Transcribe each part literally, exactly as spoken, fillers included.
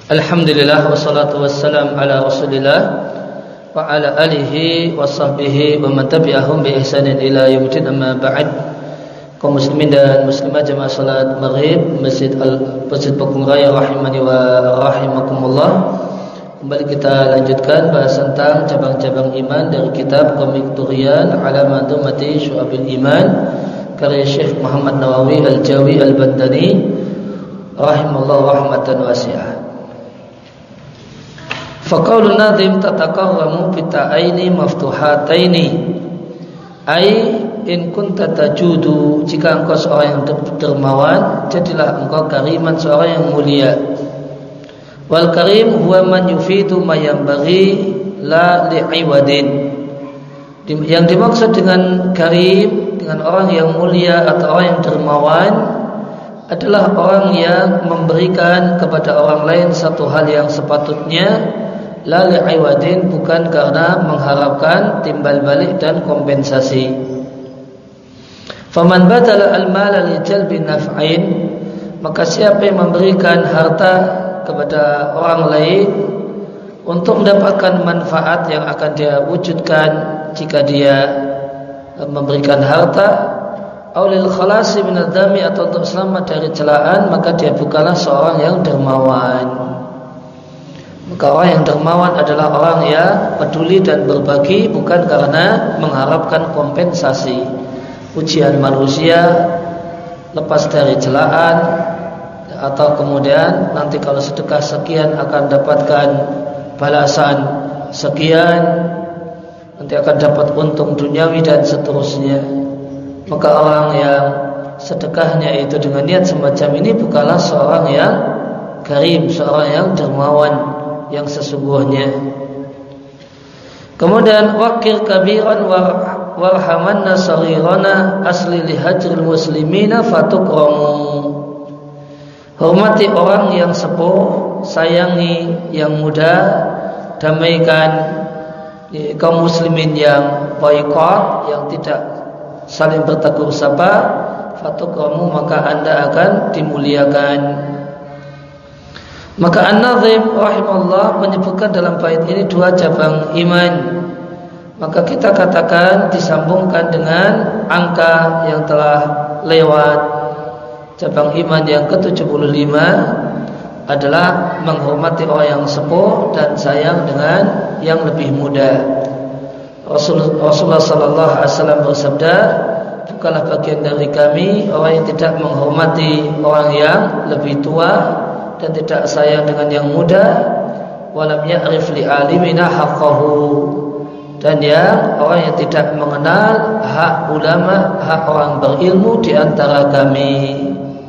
Alhamdulillah wassalatu wassalam ala Rasulillah wa ala alihi wa sahbihi wa man tabi'ahum bi ihsanin ila yaumil amma ba'd. Kaum muslimin dan muslimat jemaah salat Maghrib Masjid Al Masjid Pakung Raya rahimani wa rahimakumullah. Kembali kita lanjutkan bahasan tentang cabang-cabang iman dari kitab Komik Turian ala Mandumati Syu'abil Iman karya Syekh Muhammad Nawawi Al-Jawi Al-Bandani rahimallahu rahmatan wasi'ah. Faqaulun nadhim tataqarramu bita'aini maftuhataini ai in kunta tajudu, jika engkau seorang yang dermawan jadilah engkau kariman, seorang yang mulia. Wal karim huwa man yufidu ma yanbaghi la li'iwadin. Yang dimaksud dengan karim, dengan orang yang mulia atau orang yang dermawan adalah orang yang memberikan kepada orang lain satu hal yang sepatutnya, la li'iwadin, bukan karena mengharapkan timbal balik dan kompensasi. Faman badala al-mala li jalbi naf'ain, maka siapa yang memberikan harta kepada orang lain untuk mendapatkan manfaat yang akan dia wujudkan jika dia memberikan harta, aulil khalasi minadami, atau untuk selamat dari celaan, maka dia bukanlah seorang yang dermawan. Maka orang yang dermawan adalah orang yang peduli dan berbagi bukan karena mengharapkan kompensasi, ujian manusia, lepas dari celaan, atau kemudian nanti kalau sedekah sekian akan dapatkan balasan sekian, nanti akan dapat untung duniawi dan seterusnya. Maka orang yang sedekahnya itu dengan niat semacam ini bukanlah seorang yang karim, seorang yang dermawan yang sesungguhnya. Kemudian wakil kabiran warhamanna saghirana asli lihajril muslimina fatukramu, hormati orang yang sepuh, sayangi yang muda, damaikan kaum muslimin yang boikot, yang tidak saling bertegur sapa, fatukramu, maka anda akan dimuliakan. Maka An-Nadhim rahimahullah menyebutkan dalam bait ini dua cabang iman. Maka kita katakan disambungkan dengan angka yang telah lewat. Cabang iman yang ke tujuh puluh lima adalah menghormati orang yang sepuh dan sayang dengan yang lebih muda. Rasulullah sallallahu alaihi wasallam bersabda, bukanlah bagian dari kami orang yang tidak menghormati orang yang lebih tua dan tidak sayang dengan yang muda, walam ya'rif li alimina haqqahu, dan yang orang yang tidak mengenal hak ulama, hak orang berilmu di antara kami.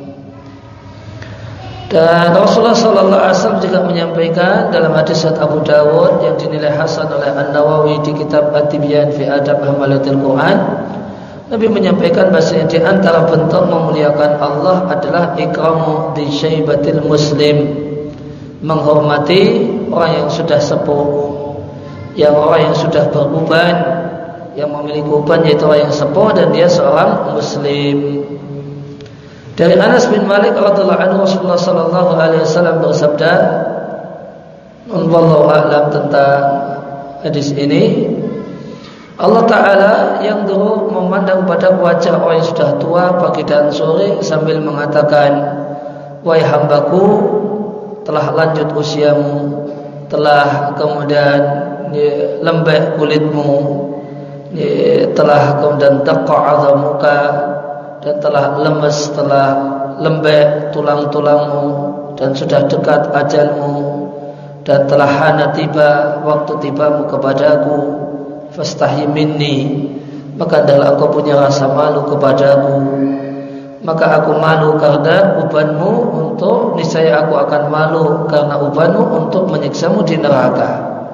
Dan Rasulullah sallallahu alaihi wasallam juga menyampaikan dalam hadis Abu Dawud yang dinilai hasan oleh An-Nawawi di kitab At-Tibyan fi Adab Hamalatil Quran, Nabi menyampaikan bahasanya di antara bentuk memuliakan Allah adalah ikramu di syaibatil muslim, menghormati orang yang sudah sepuh, yang orang yang sudah beruban, yang memiliki uban, yaitu orang yang sepuh dan dia seorang muslim. Dari Anas bin Malik radhiyallahu anhu, Rasulullah sallallahu alaihi wasallam bersabda, wallahu a'lam, tentang hadis ini, Allah Ta'ala yang dulu memandang pada wajah orang yang sudah tua pagi dan sore sambil mengatakan, wahai hambaku, telah lanjut usiamu, telah kemudian ya, lembek kulitmu, ya, telah kemudian taqa'adhamuka, dan telah lemes, telah lembek tulang-tulangmu, dan sudah dekat ajalmu, dan telah hana tiba waktu tibamu kepadaku, fastahi minni, maka adalah engkau punya rasa malu kepadaku, maka aku malu karena ubanmu, untuk niscaya aku akan malu karena ubanmu untuk menyiksamu di neraka.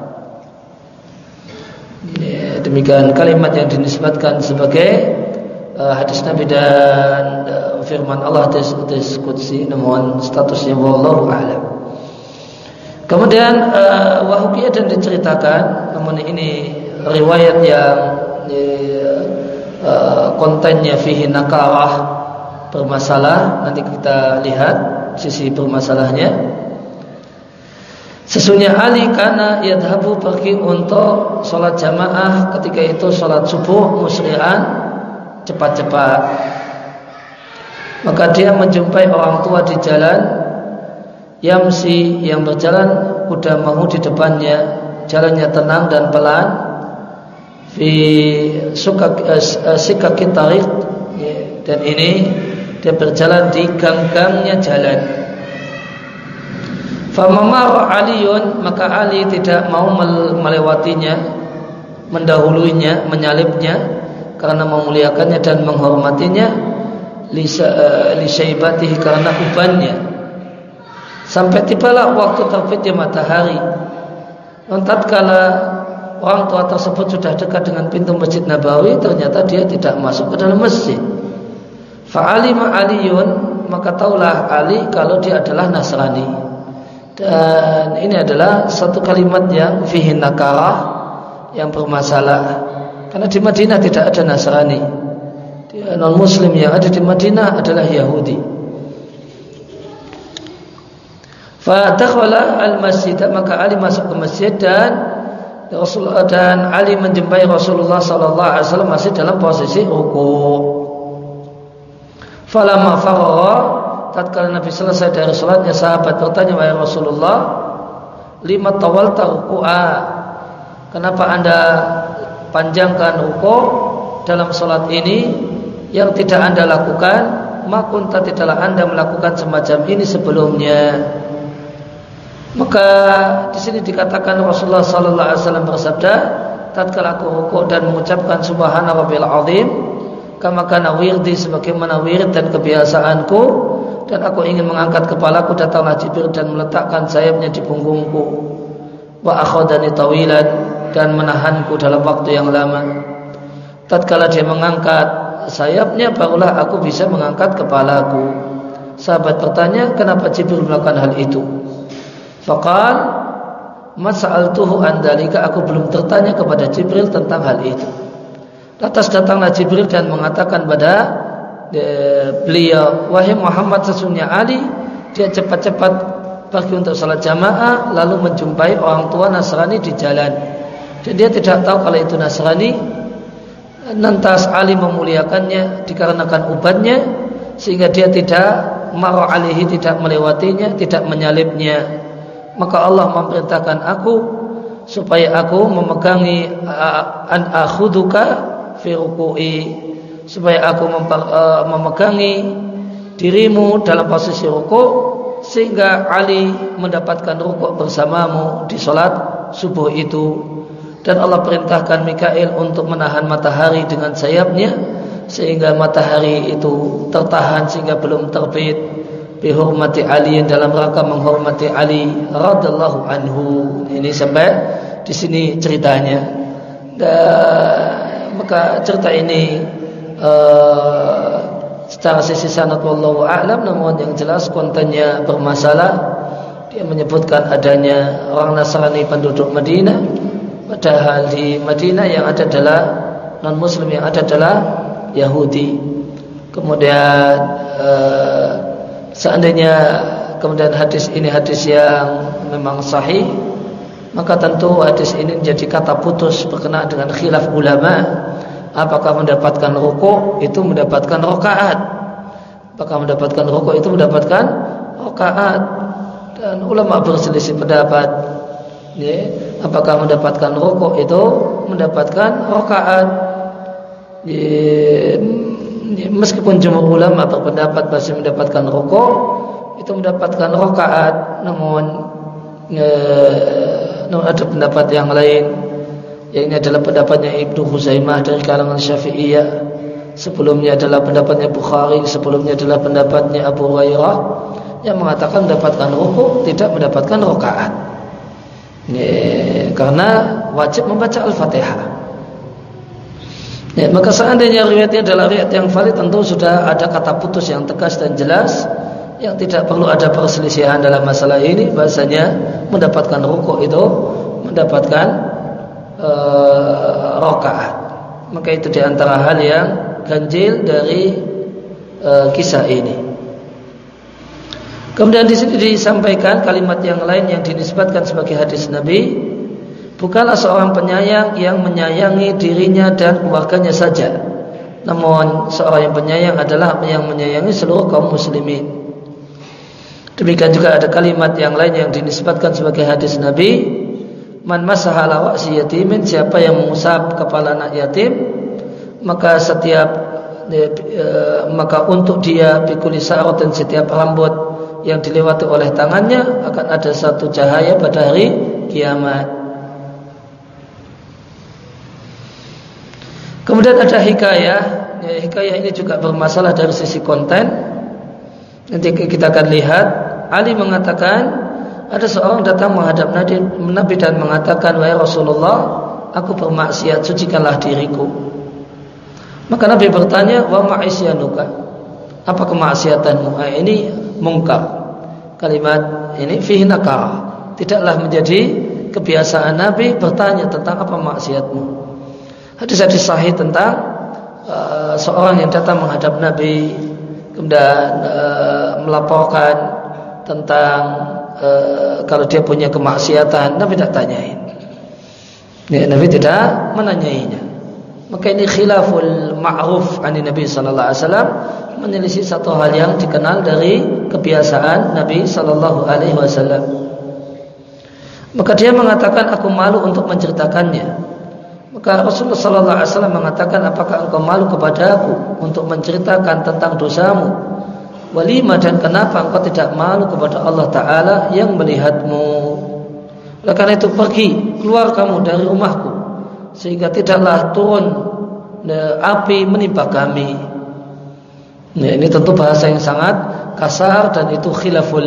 Ya, demikian kalimat yang dinisbatkan sebagai uh, hadis Nabi dan uh, firman Allah hadis qudsi, namun statusnya wallahu a'lam. Kemudian uh, wahukiyah dan diceritakan, namun ini riwayat yang uh, kontennya fihi nakarah, bermasalah. Nanti kita lihat sisi bermasalahnya. Sesungguhnya Ali karena yadhabu pergi untuk sholat jamaah ketika itu sholat subuh musri'an cepat-cepat. Maka dia menjumpai orang tua di jalan, yamsi yang berjalan kuda mahu di depannya, jalannya tenang dan pelan. Fi suka sikaki tarik, dan ini dia berjalan di gang-gangnya jalan. Famamar Aliun, maka Ali tidak mau melewatinya, mendahuluinya, menyalipnya karena memuliakannya dan menghormatinya, lisyaibatihi karena ubannya. Sampai tibalah waktu terbitnya matahari. Tatkala orang tua tersebut sudah dekat dengan pintu Masjid Nabawi, ternyata dia tidak masuk ke dalam masjid. Fa'alima Aliun, maka taulah Ali kalau dia adalah Nasrani. Dan ini adalah satu kalimat yang fihi nakarah, yang bermasalah. Karena di Madinah tidak ada Nasrani. Non Muslim yang ada di Madinah adalah Yahudi. Fadakhala al-masjid, maka Ali masuk ke masjid dan Rasulullah dan Ali menjumpai Rasulullah sallallahu alaihi wasallam masih dalam posisi rukuk. Falamma faragha, tatkala Nabi selesai dari salatnya, sahabat bertanya, wahai Rasulullah, lima tawalta ruku'a, kenapa anda panjangkan rukuk dalam salat ini yang tidak anda lakukan? Makunta tidaklah anda melakukan semacam ini sebelumnya. Maka di sini dikatakan Rasulullah sallallahu alaihi wasallam bersabda, tatkala aku rukuk dan mengucapkan subhana rabbil azim, kama kana wirdi, sebagaimana wirid dan kebiasaanku, dan aku ingin mengangkat kepalaku, datanglah Jibril dan meletakkan sayapnya di punggungku, wa akhadani tawilan, dan menahanku dalam waktu yang lama. Tatkala dia mengangkat sayapnya, barulah aku bisa mengangkat kepalaku. Sahabat bertanya, kenapa Jibril melakukan hal itu? Faqal mas'altuhu an dzalika, aku belum tertanya kepada Jibril tentang hal itu. Lantas datanglah Jibril dan mengatakan pada beliau, wahai Muhammad, sesungguhnya Ali dia cepat-cepat pergi untuk salat jamaah lalu menjumpai orang tua Nasrani di jalan, dan dia tidak tahu kalau itu Nasrani. Lantas Ali memuliakannya dikarenakan ubannya, sehingga dia tidak marah alihi, tidak melewatinya, tidak menyalipnya. Maka Allah memerintahkan aku supaya aku memegangi an akhuduka fi ruku'i, supaya aku memper, uh, memegangi dirimu dalam posisi rukuk, sehingga Ali mendapatkan rukuk bersamamu di salat subuh itu. Dan Allah perintahkan Mikail untuk menahan matahari dengan sayapnya, sehingga matahari itu tertahan sehingga belum terbit. Bihormati Ali, dalam rangka menghormati Ali radhiyallahu anhu. Ini sampai di sini ceritanya. Dan maka cerita ini Uh, secara sisi sanad wallahu a'lam, namun yang jelas kontennya bermasalah. Dia menyebutkan adanya orang Nasrani penduduk Madinah, padahal di Madinah yang ada adalah non Muslim, yang ada adalah Yahudi. Kemudian uh, seandainya kemudian hadis ini hadis yang memang sahih, maka tentu hadis ini menjadi kata putus berkenaan dengan khilaf ulama. Apakah mendapatkan rukuk itu mendapatkan rakaat? Apakah mendapatkan rukuk itu mendapatkan rakaat? Dan ulama berselisih pendapat. Ya, apakah mendapatkan rukuk itu mendapatkan rakaat? Ya, meskipun jumhur ulama berpendapat bahwa mendapatkan rukuk itu mendapatkan rakaat, namun ya, namun ada pendapat yang lain. Yang ini adalah pendapatnya Ibnu Huzaimah dari kalangan Syafi'iyah. Sebelumnya adalah pendapatnya Bukhari. Sebelumnya adalah pendapatnya Abu Hurairah yang mengatakan mendapatkan rukuk tidak mendapatkan rakaat. Ya, karena wajib membaca Al-Fatihah. Ya, maka seandainya riwayatnya adalah riwayat yang valid, tentu sudah ada kata putus yang tegas dan jelas, yang tidak perlu ada perselisihan dalam masalah ini. Bahasanya mendapatkan rukuk itu mendapatkan Uh, rakaat. Maka itu diantara hal yang ganjil dari uh, kisah ini. Kemudian di sini disampaikan kalimat yang lain yang dinisbatkan sebagai hadis Nabi, bukanlah seorang penyayang yang menyayangi dirinya dan keluarganya saja, namun seorang yang penyayang adalah yang menyayangi seluruh kaum muslimin. Demikian juga ada kalimat yang lain yang dinisbatkan sebagai hadis Nabi, man masaha ala wa'si yatimin, siapa yang mengusap kepala anak yatim, maka setiap e, e, maka untuk dia bikuli sa'ratin, setiap rambut yang dilewati oleh tangannya akan ada satu cahaya pada hari kiamat. Kemudian ada hikayah. Ya, hikayah ini juga bermasalah dari sisi konten. Nanti kita akan lihat. Ali mengatakan ada seorang datang menghadap Nabi dan mengatakan, wahai Rasulullah, aku bermaksiat, sucikanlah diriku. Maka Nabi bertanya, wa ma'isyanuka, apa kemaksiatanmu? Nah, ini mungkar. Kalimat ini fihi nakarah. Tidaklah menjadi kebiasaan Nabi bertanya tentang apa maksiatmu. Hadis-hadis sahih tentang uh, seorang yang datang menghadap Nabi kemudian uh, melaporkan tentang uh, kalau dia punya kemaksiatan, Nabi tidak tanyain. Ya, Nabi tidak menanyainya. Maka ini khilaful ma'ruf ani Nabi sallallahu alaihi wasallam, menyelisih satu hal yang dikenal dari kebiasaan Nabi sallallahu alaihi wasallam. Maka dia mengatakan, aku malu untuk menceritakannya. Maka Rasulullah sallallahu alaihi wasallam mengatakan, apakah engkau malu kepada aku untuk menceritakan tentang dosamu? Walima, dan kenapa engkau tidak malu kepada Allah Ta'ala yang melihatmu? Oleh karena itu pergi, keluar kamu dari rumahku, sehingga tidaklah turun api menimpa kami. Nah, ini tentu bahasa yang sangat kasar dan itu khilaful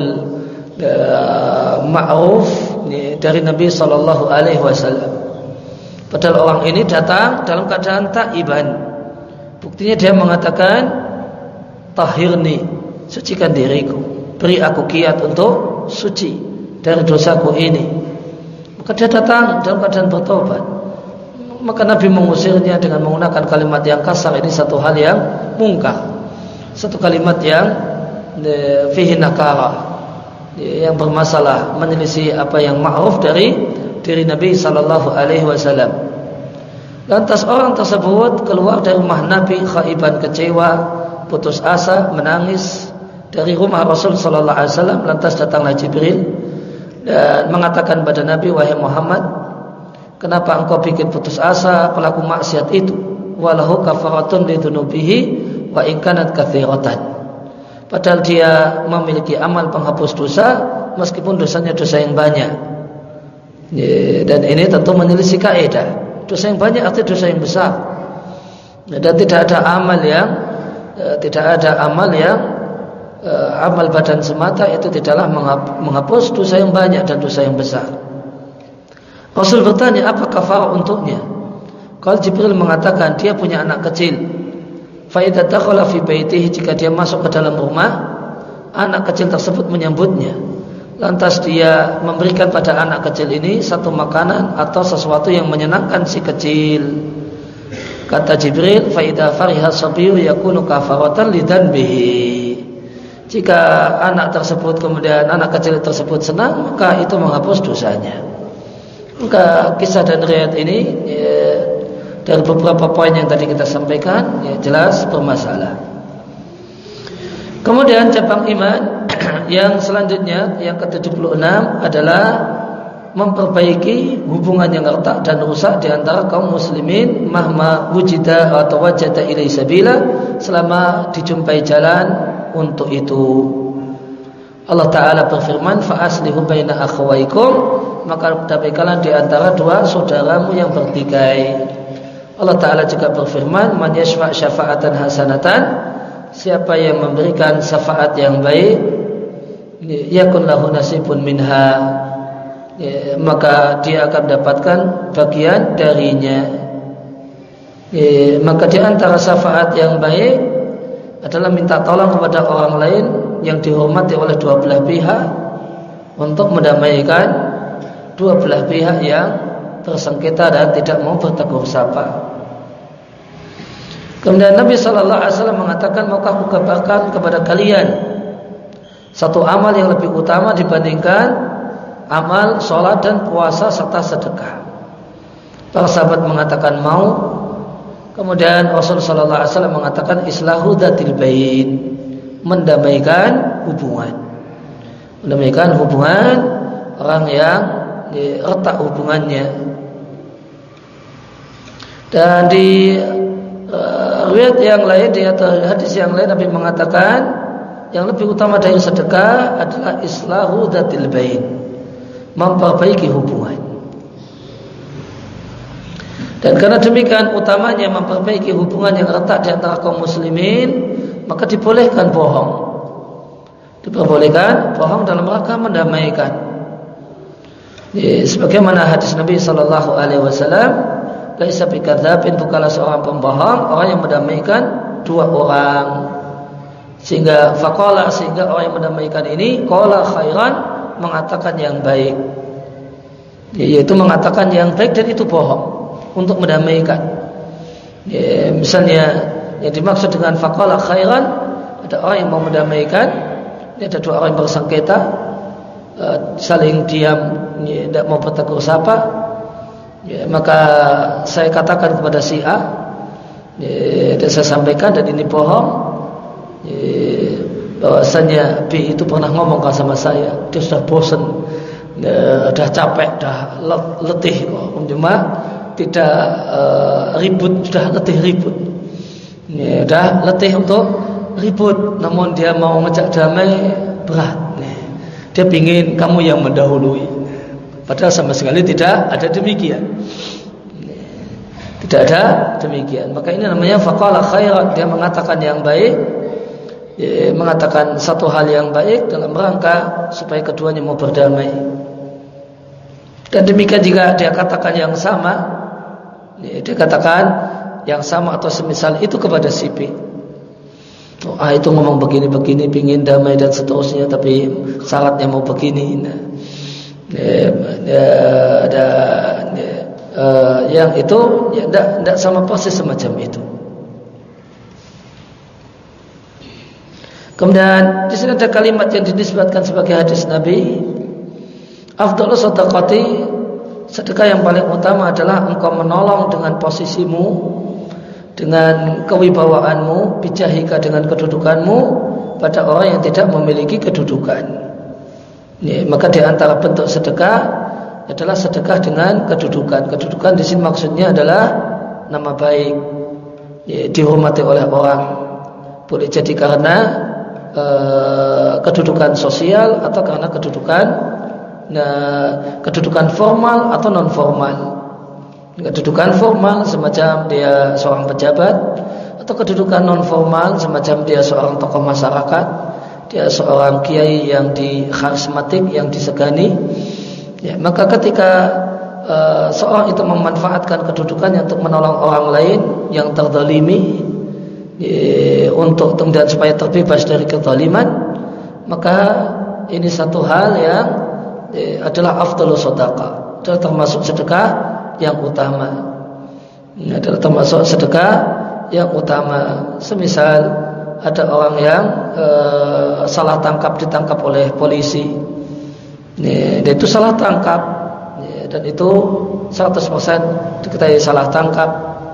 uh, ma'ruf dari Nabi sallallahu alaihi wasallam. Padahal orang ini datang dalam keadaan taiban. Buktinya dia mengatakan, tahirni, sucikan diriku, beri aku kiat untuk suci dari dosaku ini. Maka dia datang dalam keadaan bertobat. Maka Nabi mengusirnya dengan menggunakan kalimat yang kasar. Ini satu hal yang mungkar, satu kalimat yang fihi nakara, yang bermasalah, menyelisih apa yang ma'ruf dari diri Nabi sallallahu alaihi wasallam. Lantas orang tersebut keluar dari rumah Nabi khaiban, kecewa, putus asa, menangis dari rumah Rasul sallallahu alaihi wasallam. Lantas datanglah Jibril dan mengatakan pada Nabi, wahai Muhammad, kenapa engkau bikin putus asa pelaku maksiat itu? Walahu kafaratun lidunubihi wa in kanat katsiratan. Padahal dia memiliki amal penghapus dosa meskipun dosanya dosa yang banyak. Dan ini tentu menyelisih kaidah. Dosa yang banyak artinya dosa yang besar. Dan tidak ada amal yang tidak ada amal yang amal badan semata itu tidaklah menghapus dosa yang banyak dan dosa yang besar. Rasul bertanya, apa kafarah untuknya? Kalau Jibril mengatakan dia punya anak kecil, fa idza dakhala fi baitihi, jika dia masuk ke dalam rumah, anak kecil tersebut menyambutnya. Lantas dia memberikan pada anak kecil ini satu makanan atau sesuatu yang menyenangkan si kecil. Kata Jibril, fa idza fariha sabiyyu yakunu kafaratan lidanbihi. Jika anak tersebut kemudian anak kecil tersebut senang, maka itu menghapus dosanya. Maka kisah dan riwayat ini ya, dari beberapa poin yang tadi kita sampaikan ya, jelas bermasalah. Kemudian cabang iman yang selanjutnya yang ke tujuh puluh enam adalah memperbaiki hubungan yang retak dan rusak di antara kaum muslimin mahma wujida atau wajada ilai sabila, selama dijumpai jalan untuk itu. Allah Ta'ala berfirman, fa aslihu baina akhawaikum, maka perbaikanlah di antara dua saudaramu yang bertikai. Allah Ta'ala juga berfirman, man yashfa' syafa'atan hasanatan, siapa yang memberikan syafaat yang baik, yakun lahu nasibun minha, ya, maka dia akan mendapatkan bagian darinya. Ya, maka di antara syafaat yang baik adalah minta tolong kepada orang lain yang dihormati oleh dua belah pihak untuk mendamaikan dua belah pihak yang bersengketa dan tidak mau bertegur sapa. Kemudian Nabi sallallahu alaihi wasallam mengatakan, maukah aku kabarkan kepada kalian satu amal yang lebih utama dibandingkan amal sholat dan puasa serta sedekah. Para sahabat mengatakan mau. Kemudian Rasulullah shallallahu alaihi wasallam mengatakan islahu dzatil bain, mendamaikan hubungan. Mendamaikan hubungan orang yang retak hubungannya. Dan di uh, riwayat yang lain, di hadis yang lain Nabi mengatakan yang lebih utama dari sedekah adalah islahu dzatil bain, memperbaiki hubungan. Dan karena demikian utamanya memperbaiki hubungan yang retak di antara kaum muslimin, maka dibolehkan bohong. Diperbolehkan bohong dalam rangka mendamaikan. Ya, sebagaimana hadis Nabi sallallahu alaihi wasallam, laisa bikadzabin, bukanlah seorang pembohong orang yang mendamaikan dua orang. Sehingga faqala, sehingga orang yang mendamaikan ini qala khairan, mengatakan yang baik. Yaitu mengatakan yang baik dan itu bohong untuk mendamaikan. Ya, misalnya yang dimaksud dengan faqala khairan, ada orang yang mau mendamaikan, ini ada dua orang yang bersengketa, uh, saling diam, ya, tidak mau bertegur sapa, ya, maka saya katakan kepada si A, ya, dan saya sampaikan dan ini bohong, ya, bahwasanya B itu pernah ngomong sama saya, dia sudah bosan, ya, sudah capek, sudah letih kok, cuma tidak uh, ribut, sudah letih ribut, ya, sudah letih untuk ribut, namun dia mau ngejak damai berat. Ya. Dia ingin kamu yang mendahului, padahal sama sekali tidak ada demikian. Ya. Tidak ada demikian. Maka ini namanya faqala khairan, dia mengatakan yang baik, ya, mengatakan satu hal yang baik dalam rangka supaya keduanya mau berdamai. Dan demikian jika dia katakan yang sama, dia katakan yang sama atau semisal itu kepada si B. Oh, ah itu ngomong begini-begini, pingin damai dan seterusnya, tapi syaratnya mau begini. Nah, ya, ya, ada ya, uh, yang itu ya tidak sama persis semacam itu. Kemudian di sini ada kalimat yang dinisbatkan sebagai hadis Nabi, afdhalus shadaqati, sedekah yang paling utama adalah engkau menolong dengan posisimu, dengan kewibawaanmu, bijahika, dengan kedudukanmu pada orang yang tidak memiliki kedudukan. Ya, maka di antara bentuk sedekah adalah sedekah dengan kedudukan. Kedudukan di sini maksudnya adalah nama baik, ya, dihormati oleh orang. Boleh jadi karena uh, kedudukan sosial atau karena kedudukan Nah, kedudukan formal atau non formal. Kedudukan formal semacam dia seorang pejabat, atau kedudukan non formal semacam dia seorang tokoh masyarakat, dia seorang kiai yang di karismatik, yang disegani. Ya, maka ketika uh, seorang itu memanfaatkan kedudukannya untuk menolong orang lain yang terzalimi, ya, untuk kemudian supaya terbebas dari kezaliman, maka ini satu hal yang adalah afdhalus shadaqah, adalah termasuk sedekah yang utama. Ini adalah termasuk sedekah yang utama. Semisal ada orang yang e, salah tangkap, ditangkap oleh polisi, ini, dia itu salah tangkap, ya, dan itu seratus persen diketahui salah tangkap.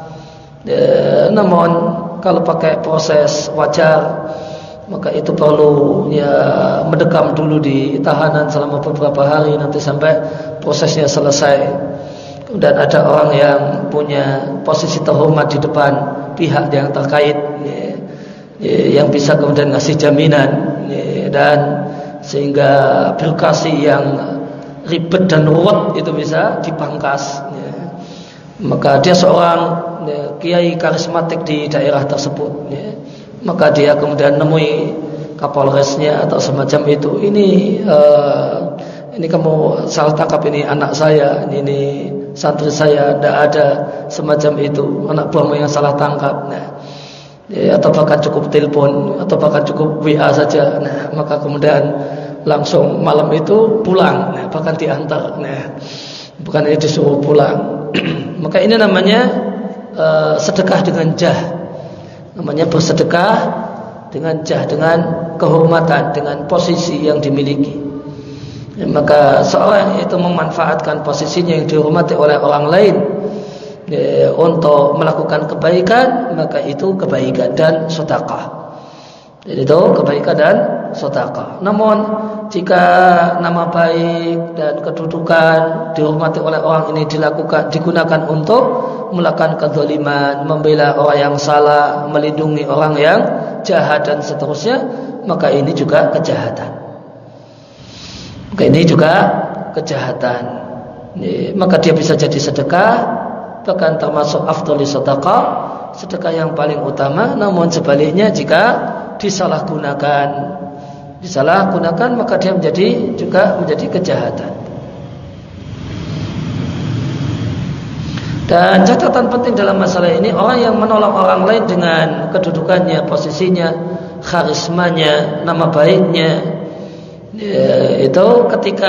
Ya, namun kalau pakai proses wajar, maka itu perlu ya mendekam dulu di tahanan selama beberapa hari nanti sampai prosesnya selesai. Dan ada orang yang punya posisi terhormat di depan pihak yang terkait, ya, ya, yang bisa kemudian ngasih jaminan, ya, dan sehingga birokrasi yang ribet dan ruwet itu bisa dipangkas, ya. Maka dia seorang, ya, kiai karismatik di daerah tersebut, ya. Maka dia kemudian nemui kapolresnya atau semacam itu. Ini uh, ini kamu salah tangkap, ini anak saya, ini, ini santri saya, tidak ada semacam itu, anak buahmu yang salah tangkap. Nah, ya, atau bahkan cukup telepon, atau bahkan cukup W A saja. Nah, maka kemudian langsung malam itu pulang, nah, bahkan diantar. Nah, bukan ini disuruh pulang. Maka ini namanya uh, sedekah dengan jah. Namanya bersedekah dengan jah, dengan kehormatan, dengan posisi yang dimiliki. Ya, maka seorang itu memanfaatkan posisinya yang dihormati oleh orang lain ya, untuk melakukan kebaikan, maka itu kebaikan dan sedekah. Jadi itu kebaikan dan sedekah. Namun jika nama baik dan kedudukan dihormati oleh orang ini dilakukan digunakan untuk melakukan kezaliman, membela orang yang salah, melindungi orang yang jahat dan seterusnya, maka ini juga kejahatan. Maka ini juga kejahatan. Ini, maka dia bisa jadi sedekah, bahkan termasuk afdhalis sedekah, sedekah yang paling utama. Namun sebaliknya jika disalahgunakan, disalahgunakan maka dia menjadi juga menjadi kejahatan. Dan catatan penting dalam masalah ini, orang yang menolong orang lain dengan kedudukannya, posisinya, karismanya, nama baiknya, ya, itu ketika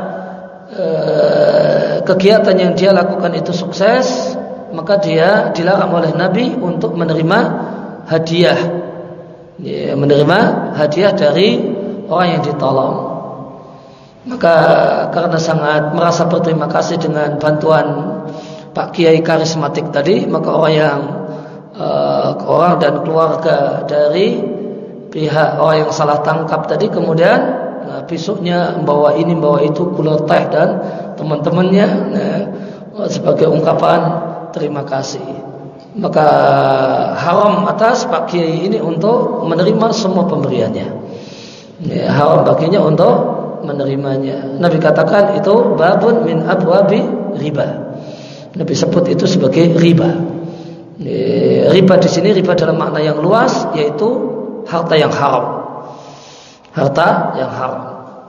eh, kegiatan yang dia lakukan itu sukses, maka dia dilarang oleh Nabi untuk menerima hadiah, ya, menerima hadiah dari orang yang ditolong. Maka karena sangat merasa berterima kasih dengan bantuan Pak Kiai karismatik tadi, maka orang yang uh, orang dan keluarga dari pihak orang yang salah tangkap tadi kemudian nah, besoknya membawa ini membawa itu gula teh dan teman-temannya nah, sebagai ungkapan terima kasih. Maka haram atas Pak Kiai ini untuk menerima semua pemberiannya. Ya, haram baginya untuk menerimanya. Nabi katakan itu babun min abwabi riba. Nabi sebut itu sebagai riba. Ya, riba di sini riba dalam makna yang luas, yaitu harta yang haram. Harta yang haram.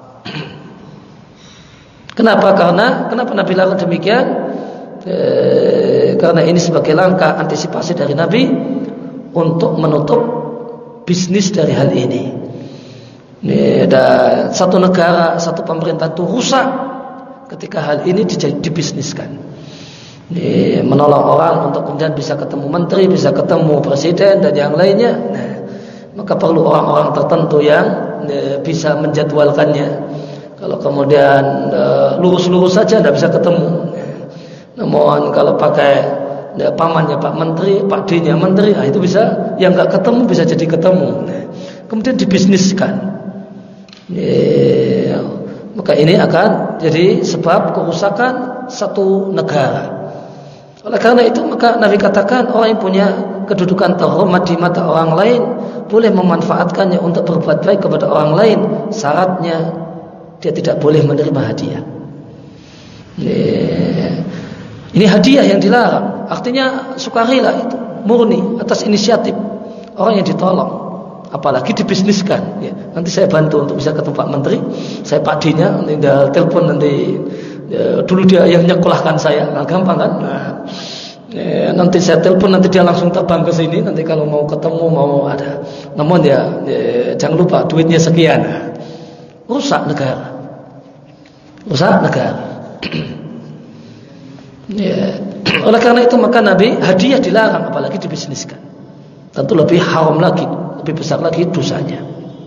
Kenapa? Karena kenapa Nabi larang demikian? Eh, karena ini sebagai langkah antisipasi dari Nabi untuk menutup bisnis dari hal ini. Ini ada satu negara, satu pemerintah itu rusak ketika hal ini dibisniskan. Ini menolong orang untuk kemudian bisa ketemu menteri, bisa ketemu presiden dan yang lainnya. Nah, maka perlu orang-orang tertentu yang eh, bisa menjadwalkannya. Kalau kemudian eh, lurus-lurus saja tidak bisa ketemu. Namun kalau pakai ya, pamannya Pak Menteri, Pak D-nya Menteri, nah itu bisa, yang nggak ketemu bisa jadi ketemu. Nah, kemudian dibisniskan. Ya, maka ini akan jadi sebab kerusakan satu negara. Oleh karena itu maka Nabi katakan orang yang punya kedudukan terhormat di mata orang lain boleh memanfaatkannya untuk berbuat baik kepada orang lain. Syaratnya dia tidak boleh menerima hadiah. Ya. Ini hadiah yang dilarang. Artinya sukarela itu, murni atas inisiatif orang yang ditolong. Apalagi dibisniskan. Ya, nanti saya bantu untuk bisa ketemu Pak Menteri, saya Pak D-nya, nanti dia telepon nanti. Ya, dulu dia yang nyekolahkan saya, nah, gampang kan? Nah, ya, nanti saya telepon, nanti dia langsung terbang ke sini. Nanti kalau mau ketemu mau ada. Namun ya, ya jangan lupa duitnya sekian. Nah, rusak negara, rusak negara. Ya. Oleh karena itu maka Nabi hadiah dilarang, apalagi dibisniskan. Tentu lebih haram lagi, lebih besar lagi dosanya.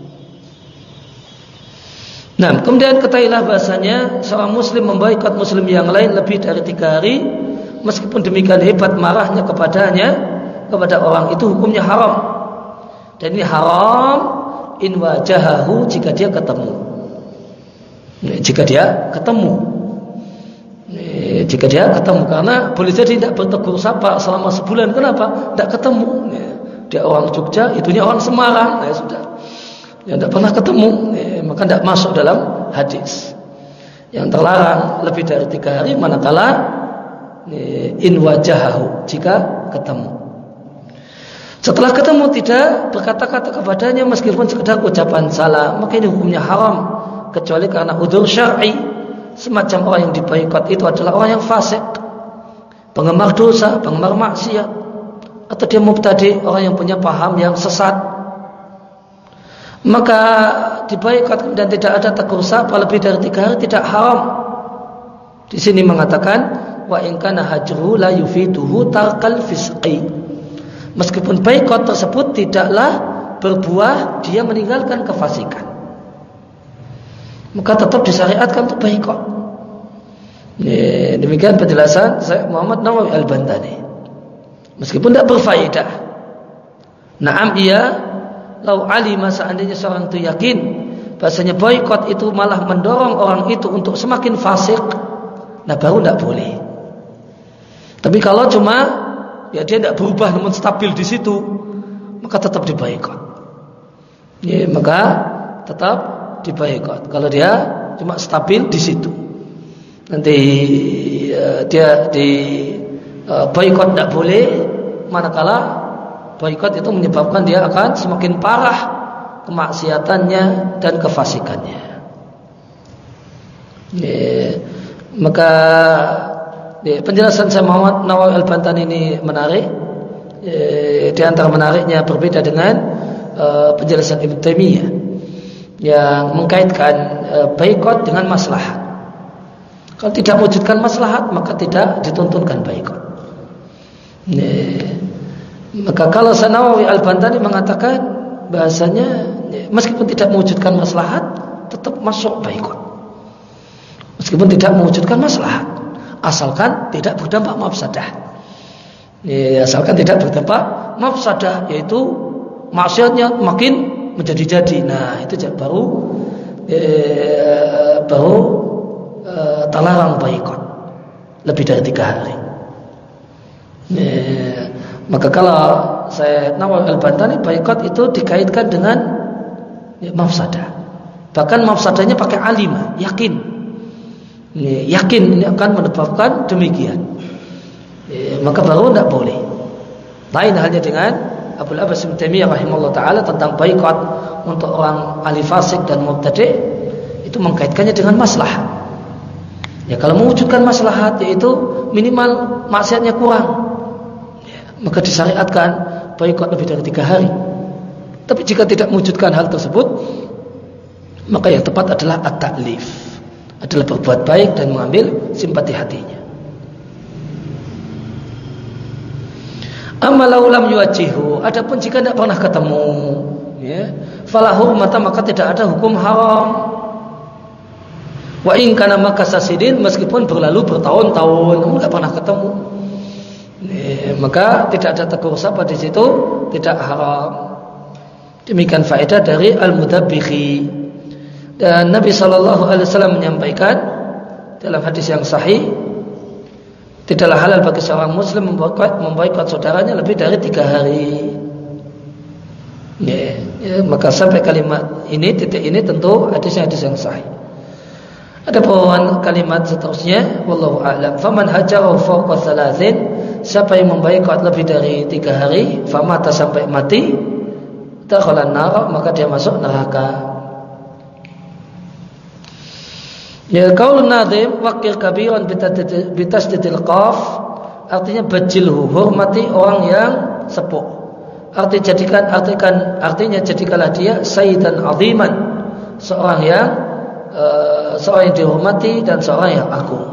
Nah, kemudian ketahuilah bahasanya seorang muslim memboikot muslim yang lain lebih dari tiga hari, meskipun demikian hebat marahnya kepadanya, kepada orang itu hukumnya haram. Dan ini haram in wajahahu jika dia ketemu. Jika dia ketemu. Jika dia ketemu, karena boleh jadi tidak bertegur sapa selama sebulan. Kenapa? Tidak ketemu. Dia orang Jogja, itunya orang Semarang. Ya sudah, yang tidak pernah ketemu, ya, maka tidak masuk dalam hadis. Yang terlarang lebih dari tiga hari manakala in wajahahu, jika ketemu. Setelah ketemu tidak berkata-kata kepadanya meskipun sekedar ucapan salam, maka ini hukumnya haram, kecuali karena udzur syar'i. Semacam orang yang diboikot itu adalah orang yang fasik, penggemar dosa, penggemar maksiat, atau dia mubtadi, orang yang punya paham yang sesat. Maka diboikot dan tidak ada tegur sapa lebih dari tiga hari tidak haram. Di sini mengatakan wa in kana hajruhu la yufiduhu tarkal fisqi. Meskipun boikot tersebut tidaklah berbuah dia meninggalkan kefasikan, maka tetap disyariatkan untuk boikot. Demikian penjelasan Syekh Muhammad Nawawi Al-Bantani. Meskipun tidak berfaedah. Naam iya, lau alima, seandainya seorang itu yakin bahasanya boikot itu malah mendorong orang itu untuk semakin fasik, nah baru tidak boleh. Tapi kalau cuma ya dia tidak berubah namun stabil di situ, maka tetap diboikot. Ya, maka tetap diboikot. Kalau dia cuma stabil di situ, nanti uh, dia di uh, boikot tidak boleh, manakala boikot itu menyebabkan dia akan semakin parah kemaksiatannya dan kefasikannya. Ya, maka ya, penjelasan Syekh Muhammad Nawawi Al-Bantani ini menarik. Ya, di antara menariknya berbeda dengan uh, penjelasan Ibnu Taimiyah yang mengkaitkan uh, boikot dengan maslahat. Kalau tidak mewujudkan maslahat maka tidak dituntunkan boikot. Ya, maka kalau Syekh Nawawi Al-Bantani mengatakan bahasanya ya, meskipun tidak mewujudkan maslahat tetap masuk boikot. Meskipun tidak mewujudkan maslahat, asalkan tidak berdampak mafsadah. Ya, asalkan tidak berdampak mafsadah, yaitu maksiatnya makin menjadi-jadi. Nah, itu baru eh, baru eh, terlarang boikot lebih dari tiga hari. Ya, maka kalau saya Nawawi Al-Bantani, boikot itu dikaitkan dengan ya, mafsadah. Bahkan mafsadahnya pakai alimah, yakin. Ini, yakin ini akan menyebabkan demikian, e, maka baru tidak boleh. Lain halnya dengan Abul Abbas Ibnu Taimiyah rahimahullah taala tentang boikot untuk orang ahli fasik dan mubtadi', itu mengkaitkannya dengan maslahat. Ya, kalau mewujudkan maslahat yaitu minimal maksiatnya kurang, ya, maka disyariatkan boikot lebih dari tiga hari. Tapi jika tidak mewujudkan hal tersebut, maka yang tepat adalah at-ta'lif, adalah berbuat baik dan mengambil simpati hatinya. Amma law lam yuwajjihu, adapun jika tidak pernah ketemu, ya, fala hurmata, maka tidak ada hukum haram. Wa in kana makasasidin, meskipun berlalu bertahun-tahun namun tidak pernah ketemu, ya, maka tidak ada tegur sapa di situ, tidak haram. Demikian faedah dari al-mudabbighi. Dan Nabi Shallallahu Alaihi Wasallam menyampaikan dalam hadis yang sahih, tidaklah halal bagi seorang Muslim memboikot memboikot saudaranya lebih dari tiga hari. Ya, ya, maka sampai kalimat ini, titik ini tentu hadisnya hadis yang sahih. Ada pun kalimat seterusnya, wallahu a'lam. Faman hajarahu fawqa thalathin, siapa yang memboikot lebih dari tiga hari, famata sampai mati, dakhala an-nar, maka dia masuk neraka. Ya, qaul nadhim waqir kabiran bitasdidil qaf, artinya bajilhu, hormati orang yang sepuh. Arti jadikan artikan artinya jadikanlah dia sayyidan aziman, seorang yang uh, seorang yang dihormati dan seorang yang agung.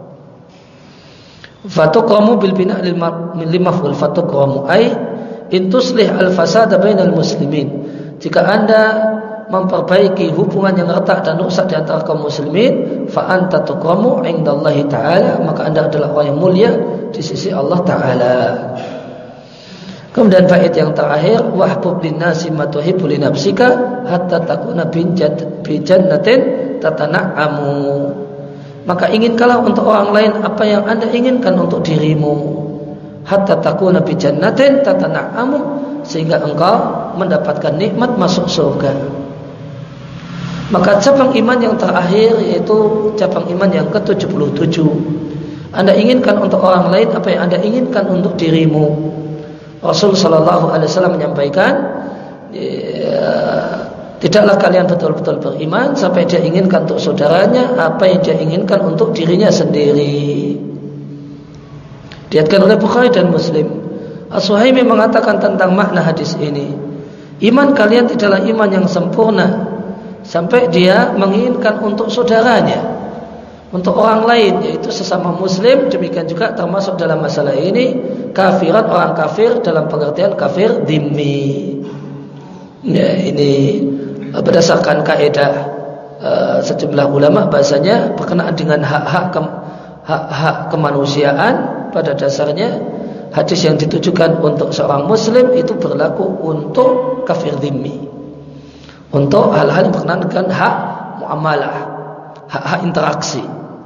Fatukramu bil bina' lil maf'ul, fatukramu ay in tuslih al fasada bainal muslimin. Jika Anda memperbaiki hubungan yang retak dan rusak di antara kaum muslimin, fa anta tukramu indallahi ta'ala, maka Anda adalah orang yang mulia di sisi Allah Ta'ala. Kemudian bait yang terakhir, wahbub linnasi ma tuhibbu li nafsika hatta takuna bi jannatin tatana'amu, maka inginkanlah untuk orang lain apa yang Anda inginkan untuk dirimu, hatta takuna bi jannatin tatana'amu, sehingga engkau mendapatkan nikmat masuk surga. Maka cabang iman yang terakhir yaitu cabang iman yang ke tujuh puluh tujuh. Anda inginkan untuk orang lain apa yang Anda inginkan untuk dirimu. Rasul sallallahu alaihi wasallam menyampaikan, ya, tidaklah kalian betul-betul beriman sampai dia inginkan untuk saudaranya apa yang dia inginkan untuk dirinya sendiri. Diriwayatkan oleh Bukhari dan Muslim. As-Suhaimi mengatakan tentang makna hadis ini, iman kalian tidaklah iman yang sempurna sampai dia menginginkan untuk saudaranya, untuk orang lain, yaitu sesama muslim. Demikian juga termasuk dalam masalah ini kafiran, orang kafir dalam pengertian kafir dhimmi. Ya, ini berdasarkan kaidah uh, sejumlah ulama bahasanya berkenaan dengan hak-hak ke, hak-hak kemanusiaan, pada dasarnya hadis yang ditujukan untuk seorang muslim itu berlaku untuk kafir dhimmi, untuk hal-hal yang berkenaan dengan hak muamalah, hak-hak interaksi.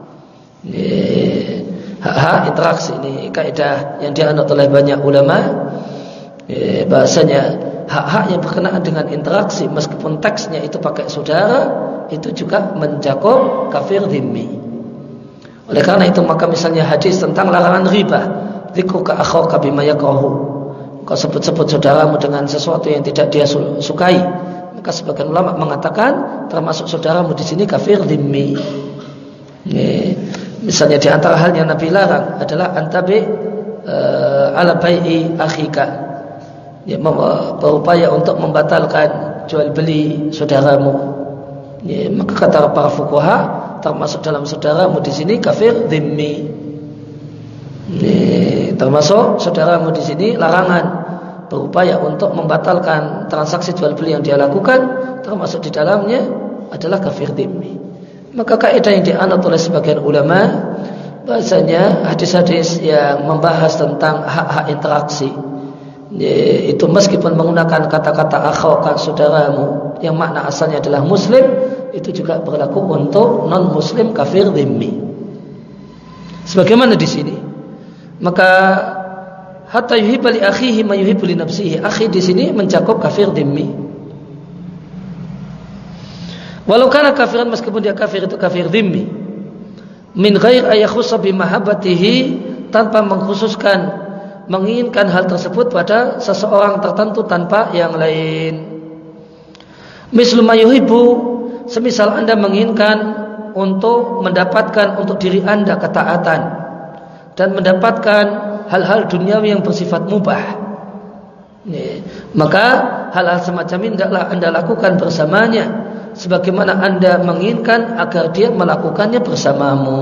Hak-hak interaksi ini kaidah yang dianut oleh banyak ulama. Bahasanya hak-hak yang berkenaan dengan interaksi meskipun teksnya itu pakai saudara, itu juga mencakup kafir dhimmi. Oleh karena itu maka misalnya hadis tentang larangan riba, dzikruka akhaka bima yakrahu, kau sebut-sebut saudaramu dengan sesuatu yang tidak dia sukai, maka sebagian ulama mengatakan termasuk saudaramu di sini kafir dhimmi. Misalnya di antara hal yang Nabi larang adalah antabi uh, ala bai'i akhika, ya, berupaya untuk membatalkan jual beli saudaramu. Ya, maka kata para fuqaha termasuk dalam saudaramu di sini kafir dhimmi. Ya, termasuk saudaramu di sini larangan berupaya untuk membatalkan transaksi jual beli yang dia lakukan, termasuk di dalamnya adalah kafir dhimmi. Maka kaidah yang dianut oleh sebagian ulama bahasanya hadis-hadis yang membahas tentang hak-hak interaksi, itu meskipun menggunakan kata-kata akhaka saudaramu yang makna asalnya adalah muslim, itu juga berlaku untuk non muslim kafir dhimmi. Sebagaimana di sini, maka hatta yuhibba li akhihi ma yuhibbu li nafsihi, akhi di sini mencakup kafir dhimmi. Walau kana kafiran, meskipun dia kafir itu kafir dhimmi, min ghair ayakhussa bi mahabbatihi, tanpa mengkhususkan menginginkan hal tersebut pada seseorang tertentu tanpa yang lain. Mislu ma yuhibbu, semisal Anda menginginkan untuk mendapatkan untuk diri Anda ketaatan dan mendapatkan hal-hal duniawi yang bersifat mubah, ya, maka hal-hal semacam ini hendaklah Anda lakukan bersamanya, sebagaimana Anda menginginkan agar dia melakukannya bersamamu.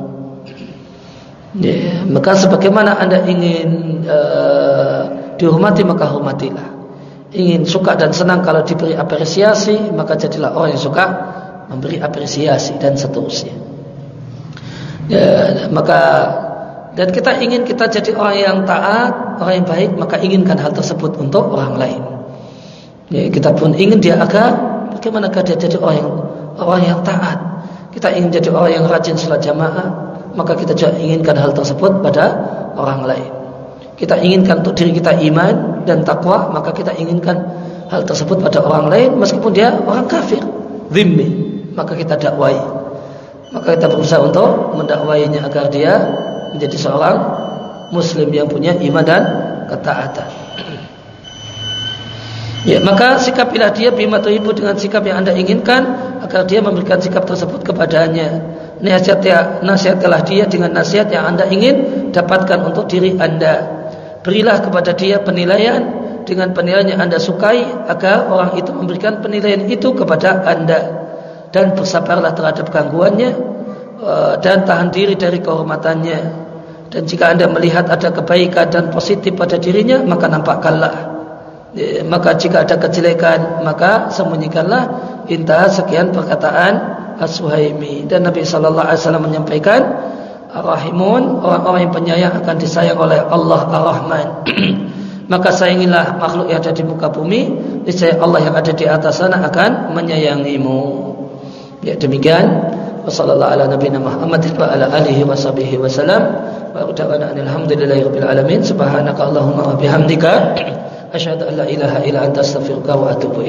Ya, maka sebagaimana Anda ingin uh, dihormati, maka hormatilah. Ingin suka dan senang kalau diberi apresiasi, maka jadilah orang yang suka memberi apresiasi dan seterusnya. Ya, maka dan kita ingin kita jadi orang yang taat, orang yang baik, maka inginkan hal tersebut untuk orang lain. Ya, kita pun ingin dia agar bagaimana dia jadi orang yang, orang yang taat. Kita ingin jadi orang yang rajin salat jamaah, maka kita juga inginkan hal tersebut pada orang lain. Kita inginkan untuk diri kita iman dan takwa, maka kita inginkan hal tersebut pada orang lain meskipun dia orang kafir dhimmi, maka kita dakwai. Maka kita berusaha untuk mendakwainya agar dia menjadi seorang muslim yang punya iman dan ketaatan. Ya, maka sikapilah dia bima tuhibbu, dengan sikap yang Anda inginkan, agar dia memberikan sikap tersebut kepadanya. Nasihat nasihatilah dia dengan nasihat yang Anda ingin dapatkan untuk diri Anda. Berilah kepada dia penilaian dengan penilaian yang Anda sukai, agar orang itu memberikan penilaian itu kepada Anda. Dan bersabarlah terhadap gangguannya, dan tahan diri dari kehormatannya. Dan jika Anda melihat ada kebaikan dan positif pada dirinya, maka nampakkanlah. Maka jika ada kejelekan, maka sembunyikanlah. Intah sekian perkataan As-Suhaimi. Dan Nabi sallallahu alaihi wasallam menyampaikan, Ar-Rahimun, orang-orang yang penyayang akan disayang oleh Allah Ar-Rahman. Maka sayangilah makhluk yang ada di muka bumi, niscaya Allah yang ada di atas sana akan menyayangimu. Ya, demikian. Wassallallahu ala nabiyina Muhammad wa ala alihi wa sahbihi wasallam. Wa udawana alhamdulillahirabbil alamin. Subhanaka Allahumma wa bihamdika asyhadu an la ilaha illa anta astaghfiruka wa atubu ilaik.